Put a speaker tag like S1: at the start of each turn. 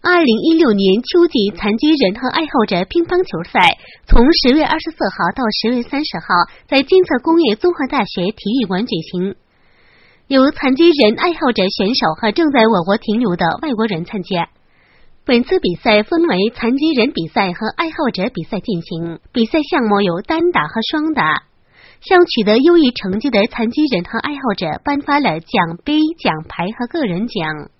S1: 2016年秋季残疾人和爱好者乒乓球赛从10月24号到10月30号在金策工业综合大学体育馆举行，有残疾人爱好者选手和正在我国停留的外国人参加。本次比赛分为残疾人比赛和爱好者比赛进行，比赛项目有单打和双打。向取得优异成绩的残疾人和爱好者颁发了奖杯、奖牌和个人奖。